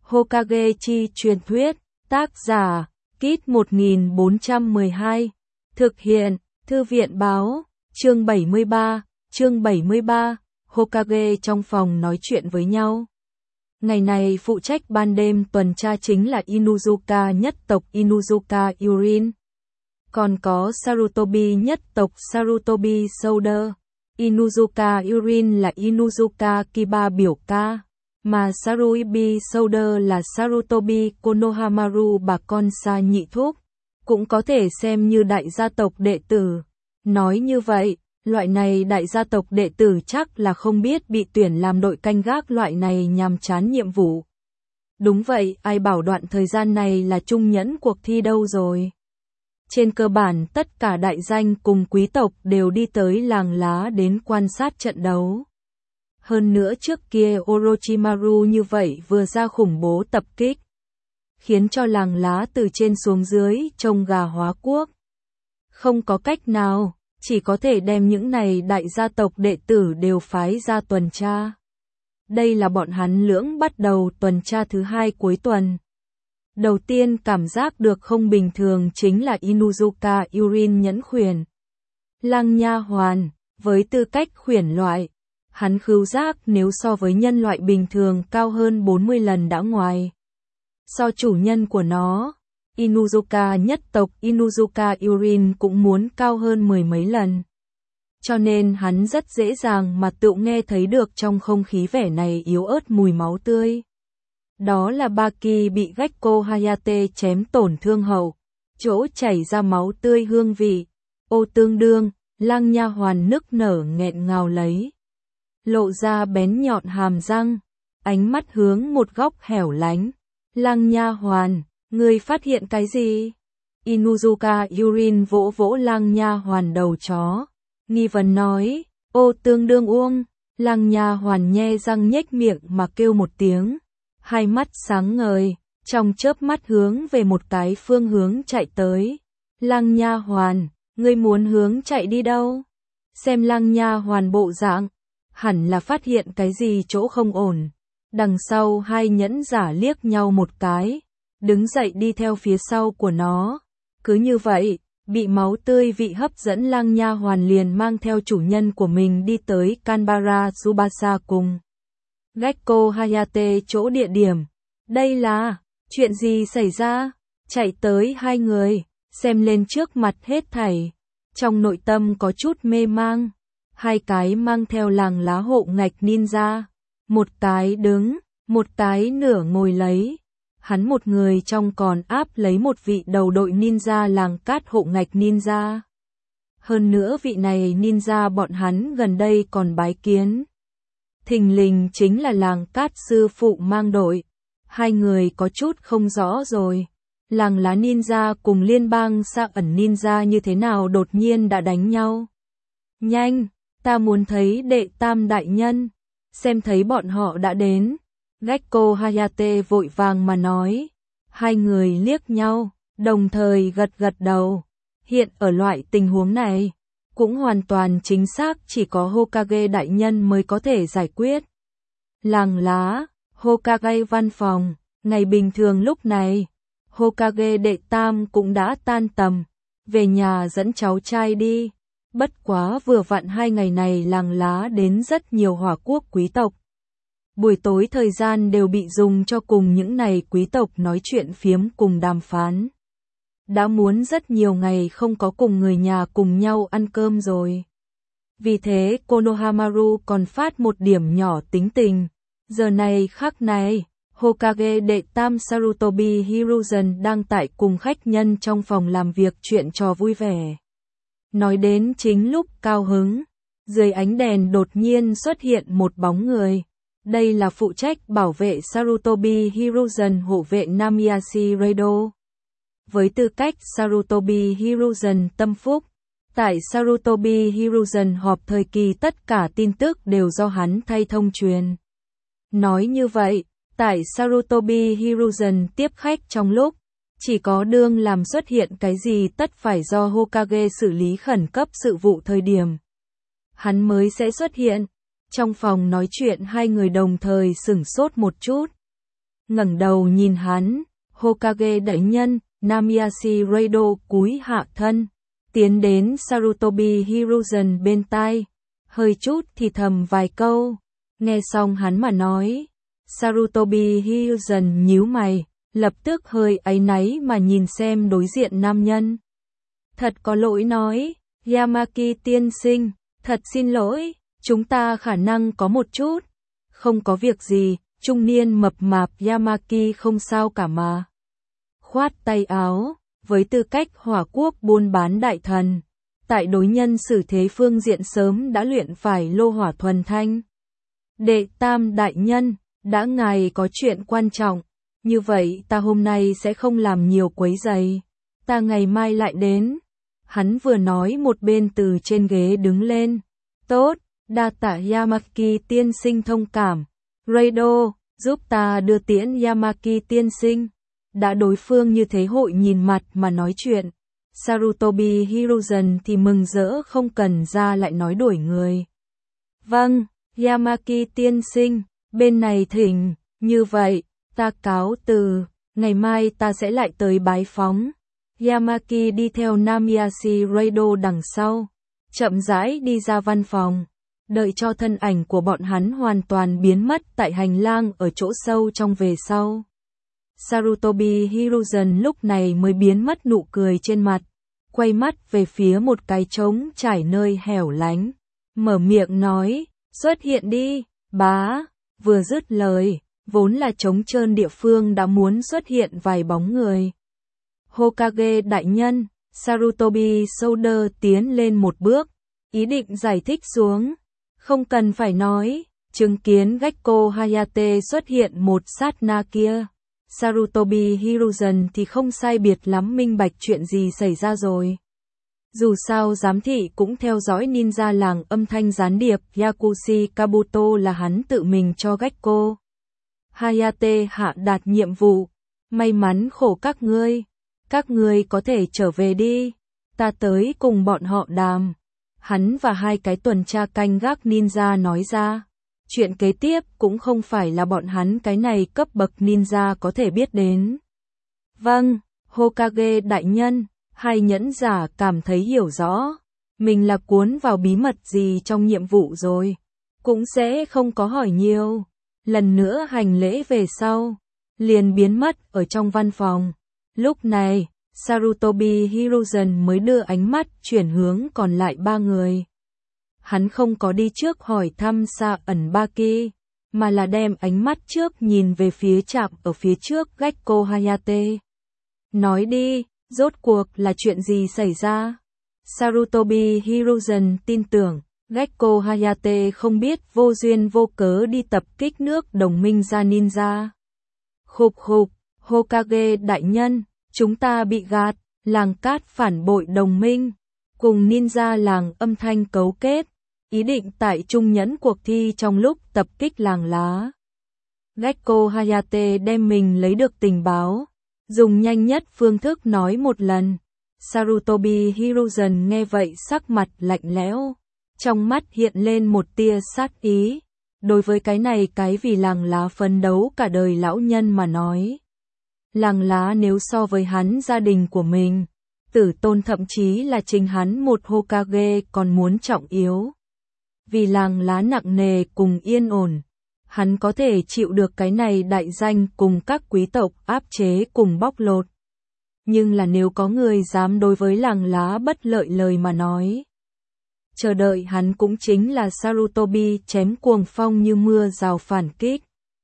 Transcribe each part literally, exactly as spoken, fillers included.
Hokage chi truyền thuyết, tác giả, Kit một nghìn bốn trăm mười hai, thực hiện, Thư viện báo, chương bảy mươi ba, chương bảy mươi ba, Hokage trong phòng nói chuyện với nhau. Ngày này phụ trách ban đêm tuần tra chính là Inuzuka nhất tộc Inuzuka Urin. Còn có Sarutobi nhất tộc Sarutobi Shoulder. Inuzuka Urin là Inuzuka Kiba biểu ca, mà Sarutobi Shoulder là Sarutobi Konohamaru bà con xa nhị thúc, cũng có thể xem như đại gia tộc đệ tử. Nói như vậy, loại này đại gia tộc đệ tử chắc là không biết bị tuyển làm đội canh gác loại này nhàm chán nhiệm vụ. Đúng vậy, ai bảo đoạn thời gian này là trung nhẫn cuộc thi đâu rồi. Trên cơ bản tất cả đại danh cùng quý tộc đều đi tới làng lá đến quan sát trận đấu. Hơn nữa trước kia Orochimaru như vậy vừa ra khủng bố tập kích, khiến cho làng lá từ trên xuống dưới trông gà hóa quốc. Không có cách nào, chỉ có thể đem những này đại gia tộc đệ tử đều phái ra tuần tra. Đây là bọn hắn lưỡng bắt đầu tuần tra thứ hai cuối tuần. Đầu tiên cảm giác được không bình thường chính là Inuzuka Urin nhẫn khuyển. Lang nha hoàn, với tư cách khuyển loại, hắn khứu giác nếu so với nhân loại bình thường cao hơn bốn mươi lần đã ngoài. So chủ nhân của nó, Inuzuka nhất tộc Inuzuka Urin cũng muốn cao hơn mười mấy lần. Cho nên hắn rất dễ dàng mà tự nghe thấy được trong không khí vẻ này yếu ớt mùi máu tươi. Đó là Baki bị Gekko Hayate chém tổn thương hậu, chỗ chảy ra máu tươi hương vị. Ô tương đương, lang nha hoàn nức nở nghẹn ngào lấy. Lộ ra bén nhọn hàm răng, ánh mắt hướng một góc hẻo lánh. Lang nha hoàn, ngươi phát hiện cái gì? Inuzuka Urin vỗ vỗ lang nha hoàn đầu chó, nghi vấn nói, ô tương đương uông. Lang nha hoàn nhe răng nhếch miệng mà kêu một tiếng. Hai mắt sáng ngời, trong chớp mắt hướng về một cái phương hướng chạy tới. Lang nha hoàn, ngươi muốn hướng chạy đi đâu? Xem lang nha hoàn bộ dạng, hẳn là phát hiện cái gì chỗ không ổn. Đằng sau hai nhẫn giả liếc nhau một cái, đứng dậy đi theo phía sau của nó. Cứ như vậy, bị máu tươi vị hấp dẫn lang nha hoàn liền mang theo chủ nhân của mình đi tới Kanbara Tsubasa cùng Gekko Hayate chỗ địa điểm. Đây là, chuyện gì xảy ra? Chạy tới hai người, xem lên trước mặt hết thảy. Trong nội tâm có chút mê mang. Hai cái mang theo làng lá hộ ngạch ninja. Một cái đứng, một cái nửa ngồi lấy. Hắn một người trong còn áp lấy một vị đầu đội ninja làng cát hộ ngạch ninja. Hơn nữa vị này ninja bọn hắn gần đây còn bái kiến. Thình lình chính là làng cát sư phụ mang đội. Hai người có chút không rõ rồi. Làng lá ninja cùng liên bang xa ẩn ninja như thế nào đột nhiên đã đánh nhau. Nhanh, ta muốn thấy đệ tam đại nhân. Xem thấy bọn họ đã đến. Gekko Hayate vội vàng mà nói. Hai người liếc nhau, đồng thời gật gật đầu. Hiện ở loại tình huống này, cũng hoàn toàn chính xác chỉ có Hokage đại nhân mới có thể giải quyết. Làng lá, Hokage văn phòng, ngày bình thường lúc này, Hokage đệ tam cũng đã tan tầm, về nhà dẫn cháu trai đi. Bất quá vừa vặn hai ngày này làng lá đến rất nhiều hỏa quốc quý tộc. Buổi tối thời gian đều bị dùng cho cùng những này quý tộc nói chuyện phiếm cùng đàm phán. Đã muốn rất nhiều ngày không có cùng người nhà cùng nhau ăn cơm rồi. Vì thế Konohamaru còn phát một điểm nhỏ tính tình. Giờ này khắc này, Hokage đệ tam Sarutobi Hiruzen đang tại cùng khách nhân trong phòng làm việc chuyện trò vui vẻ. Nói đến chính lúc cao hứng, dưới ánh đèn đột nhiên xuất hiện một bóng người. Đây là phụ trách bảo vệ Sarutobi Hiruzen hộ vệ Namiyashi Raido. Với tư cách Sarutobi Hiruzen tâm phúc, tại Sarutobi Hiruzen họp thời kỳ tất cả tin tức đều do hắn thay thông truyền. Nói như vậy, tại Sarutobi Hiruzen tiếp khách trong lúc, chỉ có đương làm xuất hiện cái gì tất phải do Hokage xử lý khẩn cấp sự vụ thời điểm. Hắn mới sẽ xuất hiện. Trong phòng nói chuyện hai người đồng thời sửng sốt một chút. ngẩng đầu nhìn hắn, Hokage đại nhân, Namiyashi Raido cúi hạ thân, tiến đến Sarutobi Hiruzen bên tai, hơi chút thì thầm vài câu, nghe xong hắn mà nói. Sarutobi Hiruzen nhíu mày, lập tức hơi áy náy mà nhìn xem đối diện nam nhân. Thật có lỗi nói, Yamaki tiên sinh, thật xin lỗi, chúng ta khả năng có một chút. Không có việc gì, trung niên mập mạp Yamaki không sao cả mà. Khoát tay áo, với tư cách hỏa quốc buôn bán đại thần, tại đối nhân xử thế phương diện sớm đã luyện phải lô hỏa thuần thanh. Đệ tam đại nhân, đã ngài có chuyện quan trọng, như vậy ta hôm nay sẽ không làm nhiều quấy rầy, ta ngày mai lại đến. Hắn vừa nói một bên từ trên ghế đứng lên. Tốt, đa tạ Yamaki tiên sinh thông cảm. Raido, giúp ta đưa tiễn Yamaki tiên sinh. Đã đối phương như thế hội nhìn mặt mà nói chuyện. Sarutobi Hiruzen thì mừng rỡ không cần ra lại nói đuổi người. Vâng, Yamaki tiên sinh, bên này thỉnh, như vậy, ta cáo từ, ngày mai ta sẽ lại tới bái phóng. Yamaki đi theo Namiyashi Raido đằng sau, chậm rãi đi ra văn phòng, đợi cho thân ảnh của bọn hắn hoàn toàn biến mất tại hành lang ở chỗ sâu trong về sau. Sarutobi Hiruzen lúc này mới biến mất nụ cười trên mặt, quay mắt về phía một cái trống trải nơi hẻo lánh, mở miệng nói, xuất hiện đi, bá, vừa dứt lời, vốn là trống trơn địa phương đã muốn xuất hiện vài bóng người. Hokage đại nhân, Sarutobi Shoulder tiến lên một bước, ý định giải thích xuống, không cần phải nói, chứng kiến Gekko Hayate xuất hiện một sát na kia. Sarutobi Hiruzen thì không sai biệt lắm minh bạch chuyện gì xảy ra rồi. Dù sao giám thị cũng theo dõi ninja làng âm thanh gián điệp Yakushi Kabuto là hắn tự mình cho Gekko Hayate hạ đạt nhiệm vụ. May mắn khổ các ngươi, các ngươi có thể trở về đi, ta tới cùng bọn họ đàm. Hắn và hai cái tuần tra canh gác ninja nói ra. Chuyện kế tiếp cũng không phải là bọn hắn cái này cấp bậc ninja có thể biết đến. Vâng, Hokage đại nhân, hai nhẫn giả cảm thấy hiểu rõ, mình là cuốn vào bí mật gì trong nhiệm vụ rồi, cũng sẽ không có hỏi nhiều. Lần nữa hành lễ về sau, liền biến mất ở trong văn phòng. Lúc này, Sarutobi Hiruzen mới đưa ánh mắt chuyển hướng còn lại ba người. Hắn không có đi trước hỏi thăm Sa ẩn Baki, mà là đem ánh mắt trước nhìn về phía chạm ở phía trước Gekko Hayate. Nói đi, rốt cuộc là chuyện gì xảy ra? Sarutobi Hiruzen tin tưởng, Gekko Hayate không biết vô duyên vô cớ đi tập kích nước đồng minh ra ninja. Khục khục, Hokage đại nhân, chúng ta bị gạt, làng cát phản bội đồng minh, cùng ninja làng âm thanh cấu kết, ý định tại trung nhẫn cuộc thi trong lúc tập kích làng lá. Gekko Hayate đem mình lấy được tình báo, dùng nhanh nhất phương thức nói một lần. Sarutobi Hiruzen nghe vậy sắc mặt lạnh lẽo, trong mắt hiện lên một tia sát ý. Đối với cái này cái vì làng lá phấn đấu cả đời lão nhân mà nói. Làng lá nếu so với hắn gia đình của mình, tử tôn thậm chí là chính hắn một Hokage còn muốn trọng yếu. Vì làng lá nặng nề cùng yên ổn, hắn có thể chịu được cái này đại danh cùng các quý tộc áp chế cùng bóc lột. Nhưng là nếu có người dám đối với làng lá bất lợi lời mà nói, chờ đợi hắn cũng chính là Sarutobi chém cuồng phong như mưa rào phản kích.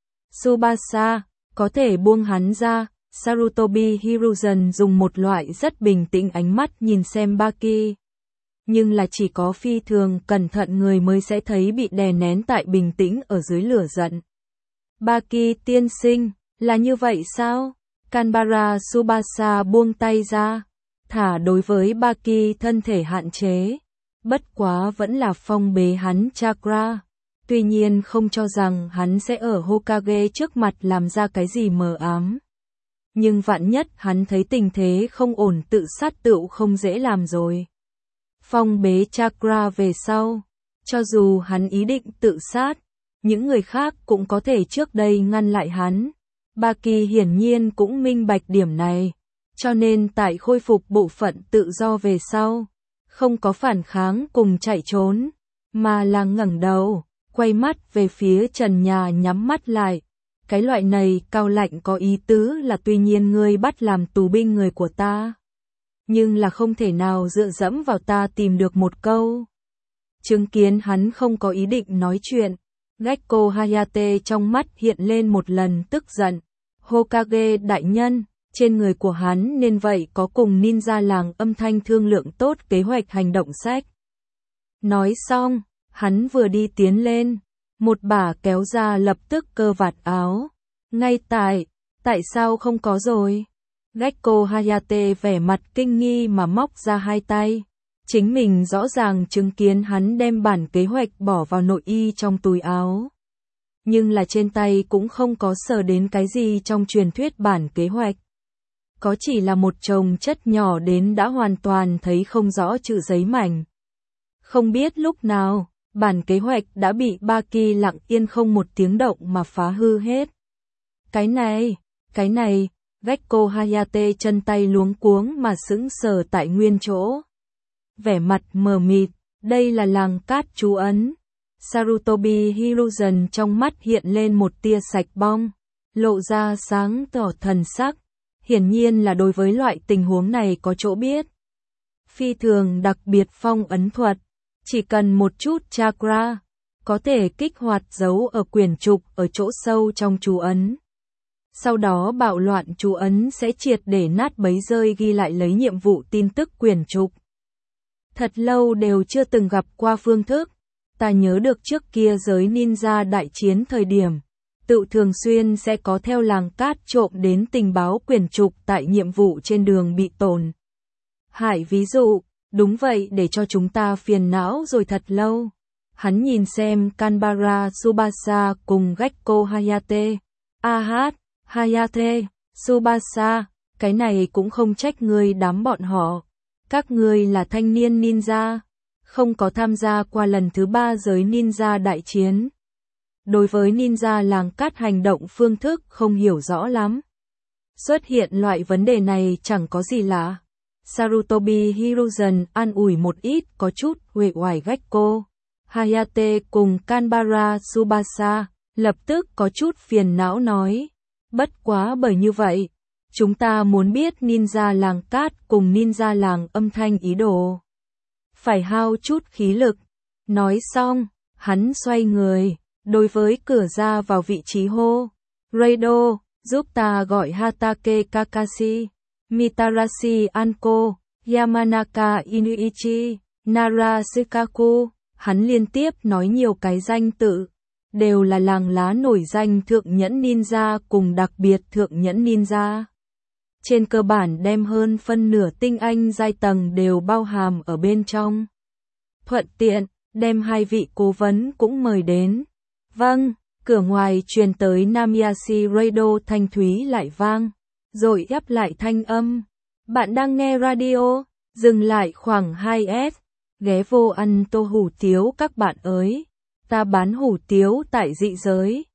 Tsubasa, có thể buông hắn ra. Sarutobi Hiruzen dùng một loại rất bình tĩnh ánh mắt nhìn xem Baki. Nhưng là chỉ có phi thường cẩn thận người mới sẽ thấy bị đè nén tại bình tĩnh ở dưới lửa giận. Baki tiên sinh, là như vậy sao? Kanbara Tsubasa buông tay ra, thả đối với Baki thân thể hạn chế. Bất quá vẫn là phong bế hắn chakra. Tuy nhiên không cho rằng hắn sẽ ở Hokage trước mặt làm ra cái gì mờ ám. Nhưng vạn nhất hắn thấy tình thế không ổn tự sát tựu không dễ làm rồi. Phong bế chakra về sau, cho dù hắn ý định tự sát, những người khác cũng có thể trước đây ngăn lại hắn. Baki hiển nhiên cũng minh bạch điểm này, cho nên tại khôi phục bộ phận tự do về sau, không có phản kháng cùng chạy trốn, mà là ngẩng đầu, quay mắt về phía trần nhà nhắm mắt lại. Cái loại này cao lạnh có ý tứ là tuy nhiên ngươi bắt làm tù binh người của ta, nhưng là không thể nào dựa dẫm vào ta tìm được một câu. Chứng kiến hắn không có ý định nói chuyện, Gekko Hayate trong mắt hiện lên một lần tức giận. Hokage đại nhân, trên người của hắn nên vậy có cùng ninja làng âm thanh thương lượng tốt kế hoạch hành động sách. Nói xong, hắn vừa đi tiến lên, một bả kéo ra lập tức cơ vạt áo. Ngay tại, tại sao không có rồi? Gekko Hayate vẻ mặt kinh nghi mà móc ra hai tay. Chính mình rõ ràng chứng kiến hắn đem bản kế hoạch bỏ vào nội y trong túi áo. Nhưng là trên tay cũng không có sờ đến cái gì trong truyền thuyết bản kế hoạch. Có chỉ là một chồng chất nhỏ đến đã hoàn toàn thấy không rõ chữ giấy mảnh. Không biết lúc nào, bản kế hoạch đã bị Baki lặng yên không một tiếng động mà phá hư hết. Cái này, cái này, Gekko Hayate chân tay luống cuống mà sững sờ tại nguyên chỗ. Vẻ mặt mờ mịt, đây là làng cát chú ấn. Sarutobi Hiruzen trong mắt hiện lên một tia sạch bong, lộ ra sáng tỏ thần sắc. Hiển nhiên là đối với loại tình huống này có chỗ biết. Phi thường đặc biệt phong ấn thuật, chỉ cần một chút chakra, có thể kích hoạt dấu ở quyển trục ở chỗ sâu trong chú ấn. Sau đó bạo loạn chú ấn sẽ triệt để nát bấy rơi ghi lại lấy nhiệm vụ tin tức quyển trục. Thật lâu đều chưa từng gặp qua phương thức. Ta nhớ được trước kia giới ninja đại chiến thời điểm, tự thường xuyên sẽ có theo làng cát trộm đến tình báo quyển trục tại nhiệm vụ trên đường bị tổn. Hải ví dụ, đúng vậy để cho chúng ta phiền não rồi thật lâu. Hắn nhìn xem Kanbara Tsubasa cùng Gekko Hayate. A hát, Hayate, Tsubasa, cái này cũng không trách ngươi đám bọn họ. Các ngươi là thanh niên ninja, không có tham gia qua lần thứ ba giới ninja đại chiến. Đối với ninja làng cát hành động phương thức không hiểu rõ lắm. Xuất hiện loại vấn đề này chẳng có gì lạ. Sarutobi Hiruzen an ủi một ít có chút uể oải Gekko Hayate cùng Kanbara Tsubasa, lập tức có chút phiền não nói. Bất quá bởi như vậy, chúng ta muốn biết ninja làng cát cùng ninja làng âm thanh ý đồ. Phải hao chút khí lực. Nói xong, hắn xoay người, đối với cửa ra vào vị trí hô. Raido, giúp ta gọi Hatake Kakashi, Mitarashi Anko, Yamanaka Inuichi, Nara Shikaku. Hắn liên tiếp nói nhiều cái danh tự, đều là làng lá nổi danh thượng nhẫn ninja cùng đặc biệt thượng nhẫn ninja. Trên cơ bản đem hơn phân nửa tinh anh giai tầng đều bao hàm ở bên trong. Thuận tiện, đem hai vị cố vấn cũng mời đến. Vâng, cửa ngoài truyền tới Namiyashi Radio thanh thúy lại vang, rồi ép lại thanh âm. Bạn đang nghe radio, dừng lại khoảng hai S, ghé vô ăn tô hủ tiếu các bạn ơi. Ta bán hủ tiếu tại dị giới.